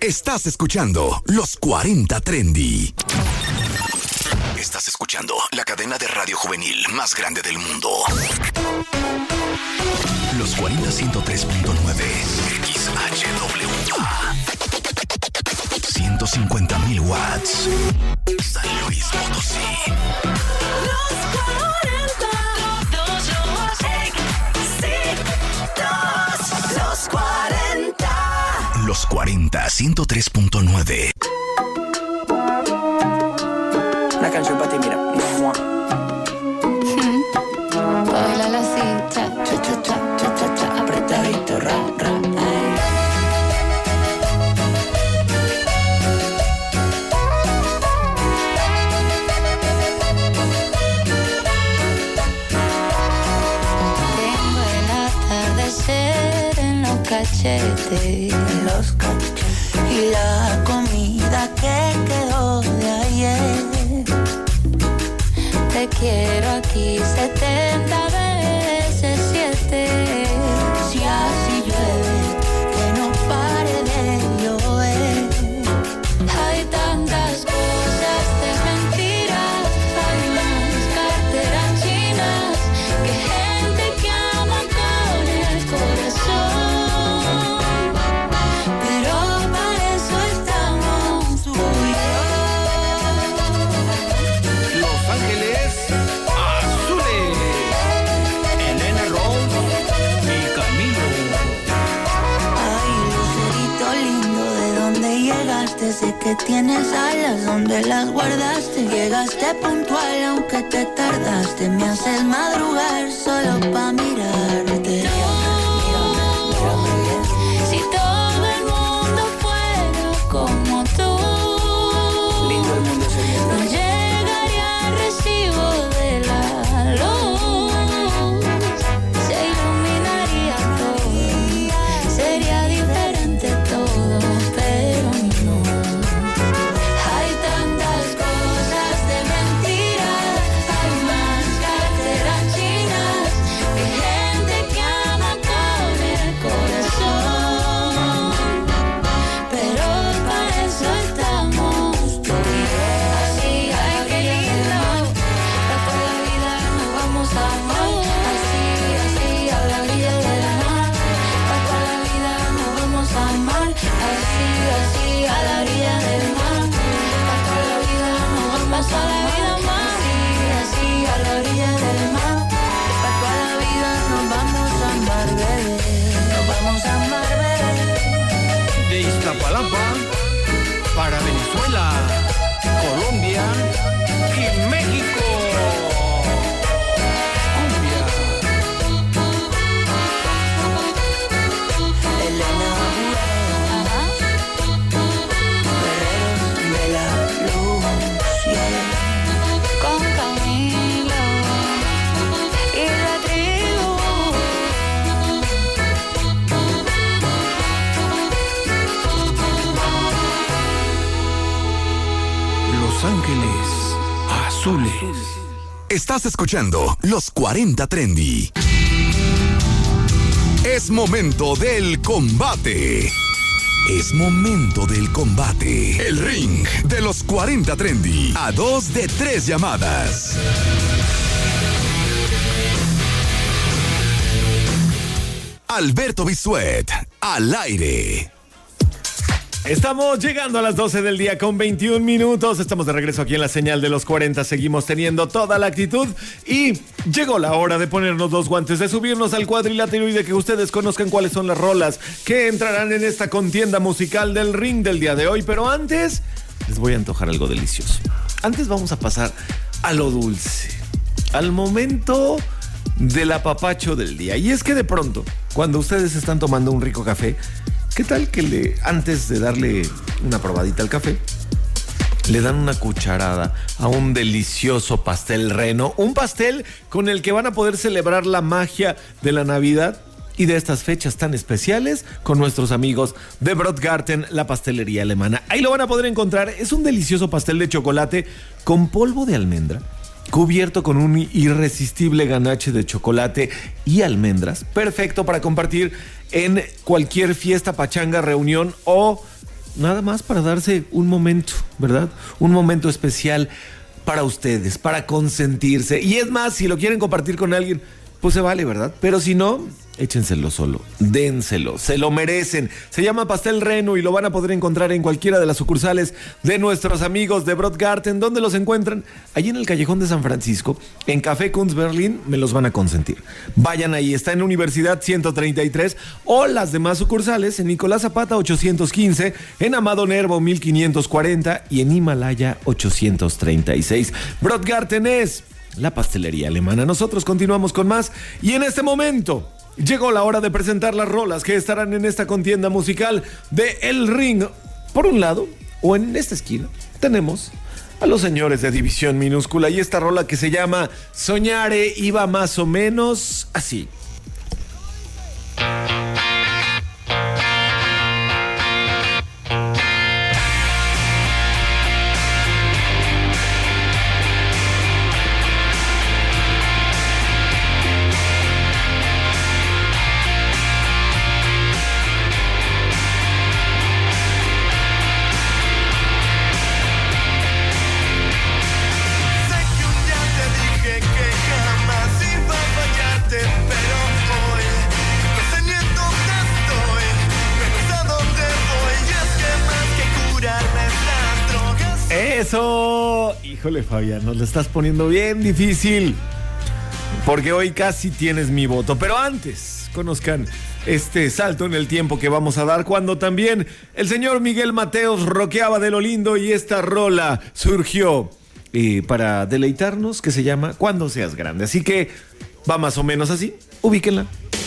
Estás escuchando Los 40 Trendy. Estás escuchando la cadena de radio juvenil más grande del mundo. Los 40 103.9 XHWA. 150,000 watts. San Luis Potosí. Los 40. Todos los éxitos. Los 40. Los 40 103.9. Una canción para ti, mira. Bailala así, cha, cha, cha, cha, cha, cha, cha, Apretadito, ra, ra, ay. Tengo el atardecer en los cachetes, Los cachetes. y la comida que quedó de ayer. Te quiero aquí 70 veces 7. Si así llueve, que no pare de llover. Hay tantas cosas de mentiras, hay más carteras chinas que gente que ama con el corazón. Pero para eso estamos tú y yo. Los Ángeles Azules. Elena Rose y Camilo. Ay, lucerito lindo, ¿de dónde llegaste? Sé que tienes alas, ¿dónde las guardaste? Llegaste puntual, aunque te tardaste. Me haces madrugar solo pa' mirarte. Mírame bien. Si todo el mundo fuera como tú, Lindo el mundo sería. no llegaría al recibo de la luz. Se iluminaría todo, sería diferente todo, pero no. Hay tantas cosas de mentiras, hay más carteras chinas que gente que ama con el corazón. Pero para eso estamos tú y yo. Así, ay, qué lindo. Pa' toda la vida nos vamos a amar. Así, a la orilla del mar. Pa' toda la vida nos vamos a amar. Así, a la orilla del mar. Pa' toda la vida nos vamos a la vida más. Así, a la orilla del mar. Pa' toda la vida nos vamos a amar, bebé. Nos vamos a amar, bebé. De Iztapalapa para Venezuela, Colombia y México. Cumbia. Elena Guerreros de la luz, yeah. Con Camilo y la tribu. Los Ángeles Azules. Estás escuchando Los 40 Trendy. Es momento del combate. Es momento del combate. El ring de Los 40 Trendy. A 2 de 3 llamadas. Alberto Bisuet, al aire. Estamos llegando a las 12 del día con 21 minutos. Estamos de regreso aquí en la señal de los 40. Seguimos teniendo toda la actitud y llegó la hora de ponernos los guantes, de subirnos al cuadrilátero y de que ustedes conozcan cuáles son las rolas que entrarán en esta contienda musical del ring del día de hoy. Pero antes, les voy a antojar algo delicioso. Antes vamos a pasar a lo dulce, al momento del apapacho del día. Y es que de pronto, cuando ustedes están tomando un rico café, ¿qué tal que antes de darle una probadita al café, le dan una cucharada a un delicioso pastel Reno? Un pastel con el que van a poder celebrar la magia de la Navidad y de estas fechas tan especiales con nuestros amigos de Brotgarten, la pastelería alemana. Ahí lo van a poder encontrar. Es un delicioso pastel de chocolate con polvo de almendra, cubierto con un irresistible ganache de chocolate y almendras, perfecto para compartir en cualquier fiesta, pachanga, reunión o nada más para darse un momento, ¿verdad? Un momento especial para ustedes, para consentirse. Y es más, si lo quieren compartir con alguien, pues se vale, ¿verdad? Pero si no, échenselo solo, dénselo, se lo merecen. Se llama Pastel Reno y lo van a poder encontrar en cualquiera de las sucursales de nuestros amigos de Brotgarten. ¿Dónde los encuentran? Allí en el Callejón de San Francisco, en Café Kunz Berlin, me los van a consentir. Vayan ahí, está en Universidad 133 o las demás sucursales en Nicolás Zapata 815, en Amado Nervo 1540 y en Himalaya 836. Brotgarten es la pastelería alemana. Nosotros continuamos con más y en este momento llegó la hora de presentar las rolas que estarán en esta contienda musical de El Ring. Por un lado, o en esta esquina, tenemos a los señores de División Minúscula y esta rola que se llama Soñare iba más o menos así. Eso, híjole Fabián, nos lo estás poniendo bien difícil, porque hoy casi tienes mi voto. Pero antes, conozcan este salto en el tiempo que vamos a dar cuando también el señor Miguel Mateos rockeaba de lo lindo y esta rola surgió para deleitarnos, que se llama Cuando seas grande. Así que va más o menos así, ubíquenla.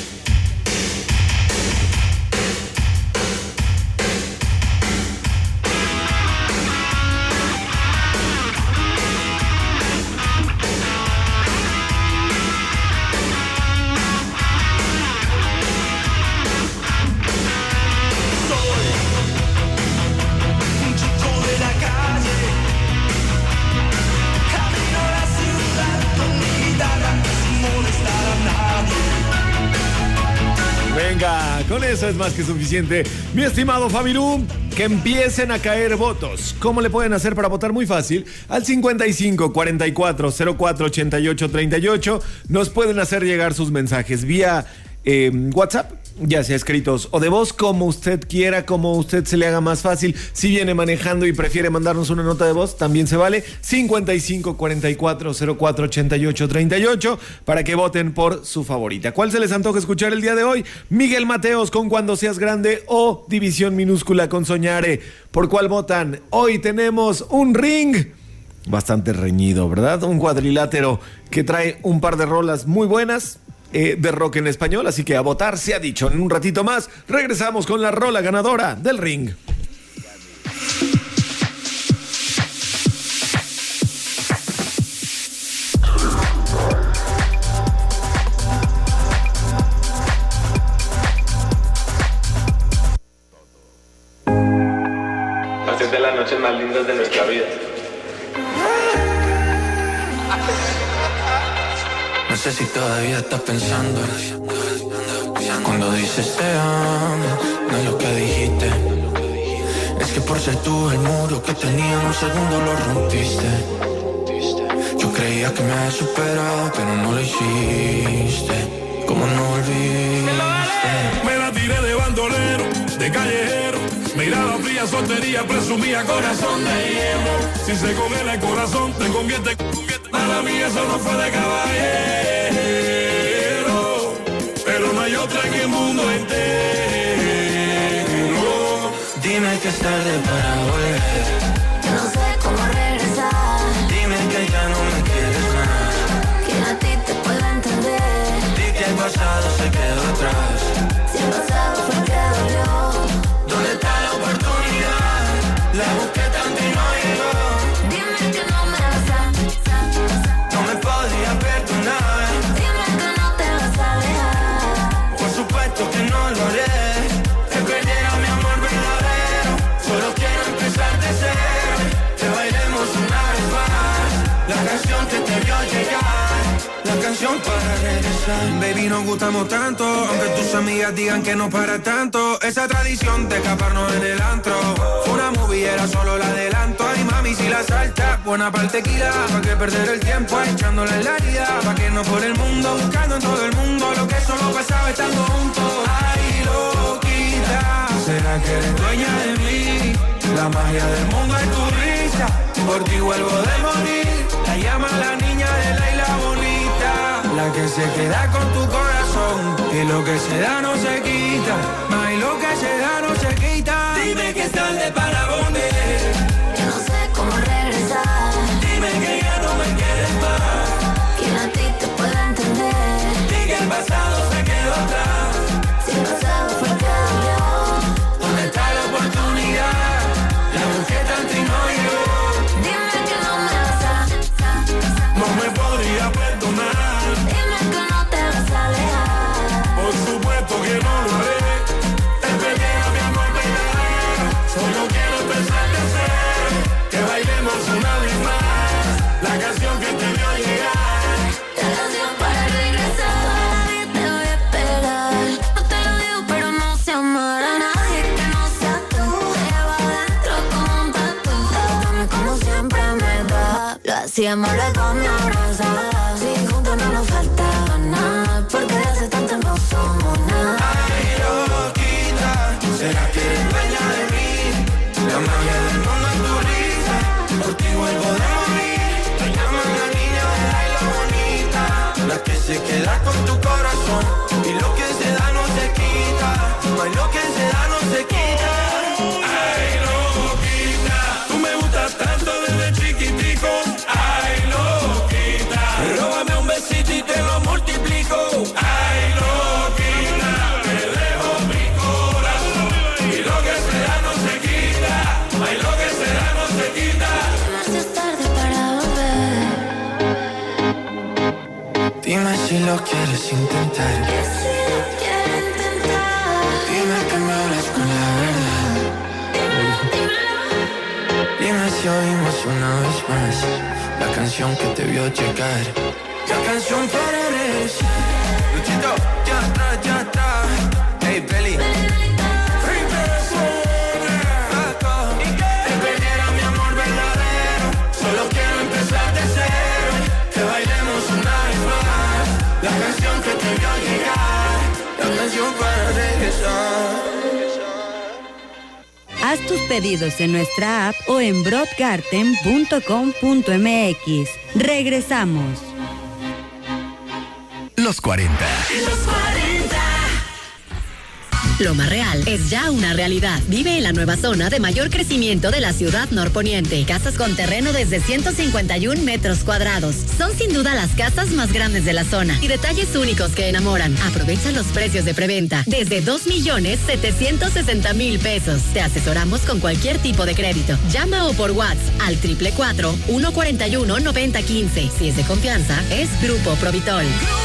Venga, con eso es más que suficiente. Mi estimado Fabilú, que empiecen a caer votos. ¿Cómo le pueden hacer para votar? Muy fácil. Al 55 44 04 88 38 nos pueden hacer llegar sus mensajes vía WhatsApp, ya sea escritos o de voz, como usted quiera, como usted se le haga más fácil. Si viene manejando y prefiere mandarnos una nota de voz, también se vale. 55 44 04 88 38 para que voten por su favorita. ¿Cuál se les antoja escuchar el día de hoy? Miguel Mateos con Cuando seas grande o División Minúscula con Soñare. ¿Por cuál votan? Hoy tenemos un ring bastante reñido, ¿verdad? Un cuadrilátero que trae un par de rolas muy buenas de rock en español, así que a votar se ha dicho. En un ratito más regresamos con la rola ganadora del ring. Las de las noches más lindas de nuestra vida. No sé si todavía estás pensando cuando dices te amo, no es lo que dijiste. Es que por ser tú el muro que tenía en un segundo lo rompiste. Yo creía que me habías superado, pero no lo hiciste. ¿Cómo no volviste? Me la tiré de bandolero, de callejero. Mirada fría, soltería, presumía corazón de hierro. Si se congela el corazón, te convierte. Para mí eso no fue de caballero, pero no hay otra en el mundo entero. Dime que es tarde para volver. No sé cómo regresar. Dime que ya no me quieres más. Que a ti te puedo entender. Di que el pasado se quedó atrás. Si el pasado fue el que dolió. ¿Dónde está la oportunidad? La busqué tanto y no llegó. Dime que no me vas a. No me podría perdonar. Dime que no te vas a alejar. Por supuesto que no lo haré. Te perdiera mi amor verdadero. Solo quiero empezar de cero. Que bailemos una vez más. La canción que te vio llegar. La canción para regresar. Baby, nos gustamos tanto, aunque tus amigas digan que no para tanto. Esa tradición de escaparnos en el antro. buena pa'l tequila, pa' que perder el tiempo echándole en la herida, pa' que no por el mundo, buscando en todo el mundo lo que solo pasaba estando juntos. Ay, loquita, ¿será que eres dueña de mí? La magia del mundo es tu risa, por ti vuelvo de morir. La llama la niña de la isla bonita, la que se queda con tu corazón, y lo que se da no se quita, más y lo que se da no se quita. Dime que estás de para dónde, Yo no sé cómo regresar. dime que ya no me quieres más, Quien a ti te pueda entender. di que el pasado se quedó atrás. Si el pasado fue el que dolió, ¿Dónde está la oportunidad? La busqué tanto y no llegó. dime que no me vas a. No me podría perdonar, Dime que no te vas a alejar. por supuesto que no lo haré. Te perder a mi amor verdadero, solo quiero empezarte a hacer que bailemos una vez más la canción que te vio llegar. La canción para regresar. Todavía te voy a esperar. No te lo digo, pero no sé amar a nadie que no sea tú. Te llevo adentro como un tatu. Dame como siempre me da. Lo hacíamos luego me abrazaba. Si juntos no nos faltaba nada, porque de hace tanto no somos nada. Ay, loquita, ¿será que eres dueña de mí? La magia del mundo es tu risa, por ti vuelvo de morir. La llaman la niña de la isla bonita, la que se queda con tu corazón, y lo que se da no se quita, más lo que se da no se quita. Ay, loquita, tú me gustas tanto desde chiquitico. Ay, loquita, Róbame un besito y te lo multiplico. ay, loquita, te dejo mi corazón y lo que se da no se quita. Ay, lo que se da no se quita. Dime si es tarde para volver. Dime si lo quieres intentar. Que si lo quiero intentar. Dime que me hablas con la verdad. Dime si oímos una vez más la canción que te vio llegar. La canción para regresar. Luchito, ya está. Hey, Belly. Te perdiera mi amor verdadero, solo quiero empezar de cero, que bailemos una vez más la canción que te vio llegar, la canción para regresar. Haz tus pedidos en nuestra app o en broadgarden.com.mx. Regresamos. Los 40. Los 40. Loma Real es ya una realidad. Vive en la nueva zona de mayor crecimiento de la ciudad norponiente. Casas con terreno desde 151 metros cuadrados. Son sin duda las casas más grandes de la zona y detalles únicos que enamoran. Aprovecha los precios de preventa desde 2,760,000 pesos. Te asesoramos con cualquier tipo de crédito. Llama o por WhatsApp al 444-141-9015. Si es de confianza, es Grupo Provitol.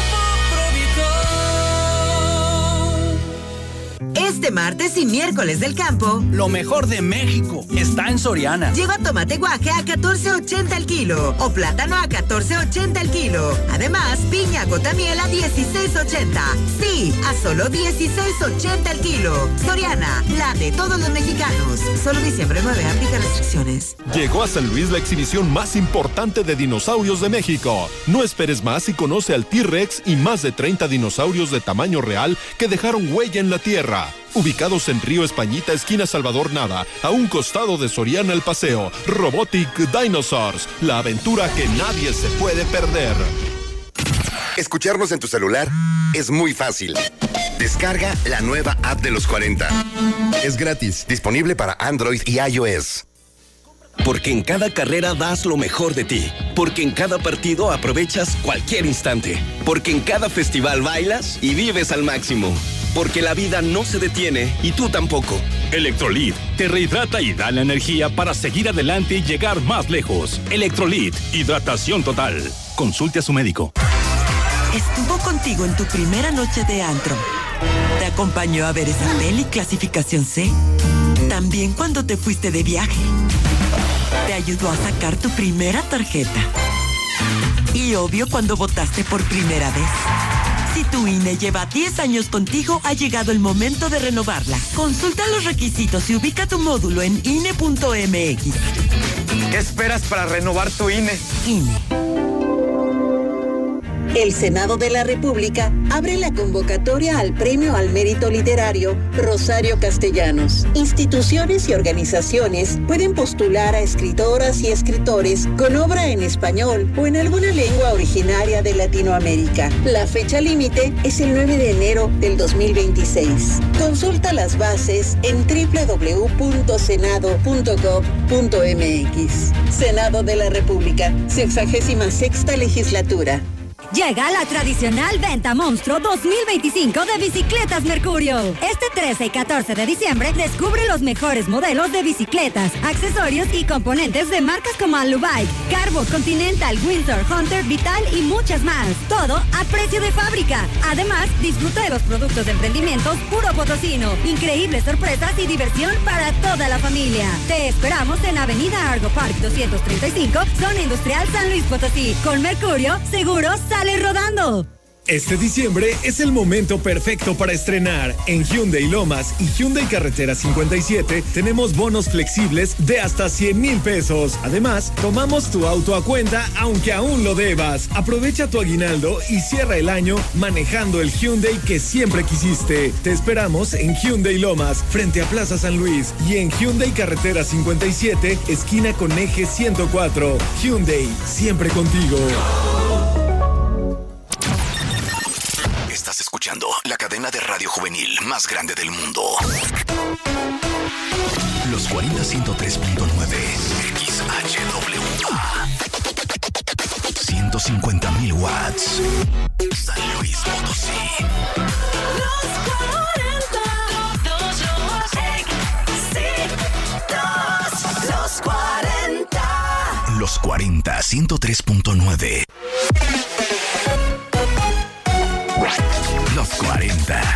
Este martes y miércoles del campo, Lo mejor de México está en Soriana. lleva tomate guaje a $14.80 el kilo o plátano a $14.80 el kilo. Además, piña gotamiel a $16.80. Sí, a solo $16.80 el kilo. Soriana, la de todos los mexicanos. Solo diciembre 9, aplica restricciones. Llegó a San Luis la exhibición más importante de dinosaurios de México. No esperes más y conoce al T-Rex y más de 30 dinosaurios de tamaño real que dejaron huella en la Tierra. Ubicados en Río Españita, esquina Salvador Nava, a un costado de Soriana El Paseo. Robotic Dinosaurs, la aventura que nadie se puede perder. Escucharnos en tu celular es muy fácil. Descarga la nueva app de los 40. Es gratis, disponible para Android y iOS. Porque en cada carrera das lo mejor de ti. Porque en cada partido aprovechas cualquier instante. Porque en cada festival bailas y vives al máximo. Porque la vida no se detiene y tú tampoco. Electrolit te rehidrata y da la energía para seguir adelante y llegar más lejos. Electrolit, hidratación total. Consulte a su médico. Estuvo contigo en tu primera noche de antro. Te acompañó a ver esa peli clasificación C. También cuando te fuiste de viaje. Te ayudó a sacar tu primera tarjeta. Y obvio cuando votaste por primera vez. Si tu INE lleva 10 años contigo, ha llegado el momento de renovarla. Consulta los requisitos y ubica tu módulo en INE.mx. ¿Qué esperas para renovar tu INE? INE. El Senado de la República abre la convocatoria al Premio al Mérito Literario Rosario Castellanos. Instituciones y organizaciones pueden postular a escritoras y escritores con obra en español o en alguna lengua originaria de Latinoamérica. La fecha límite es el 9 de enero del 2026. Consulta las bases en www.senado.gov.mx. Senado de la República, 66ª legislatura. Llega la tradicional Venta Monstruo 2025 de Bicicletas Mercurio. Este 13 y 14 de diciembre descubre los mejores modelos de bicicletas, accesorios y componentes de marcas como Alubike, Carbo, Continental, Windsor, Hunter, Vital y muchas más. Todo a precio de fábrica. Además, disfruta de los productos de emprendimientos puro potosino. Increíbles sorpresas y diversión para toda la familia. Te esperamos en Avenida Argo Park 235, Zona Industrial San Luis Potosí. Con Mercurio, seguro sale rodando. Este diciembre es el momento perfecto para estrenar. En Hyundai Lomas y Hyundai Carretera 57 tenemos bonos flexibles de hasta 100,000 pesos. Además, tomamos tu auto a cuenta aunque aún lo debas. Aprovecha tu aguinaldo y cierra el año manejando el Hyundai que siempre quisiste. Te esperamos en Hyundai Lomas, frente a Plaza San Luis, y en Hyundai Carretera 57, esquina con eje 104. Hyundai, siempre contigo. Estás escuchando la cadena de radio juvenil más grande del mundo. Los 40 103.9 XHWA. 150,000 watts. San Luis Potosí. Los 40, todos los éxitos. Los 40. Los 40 103.9. Los 40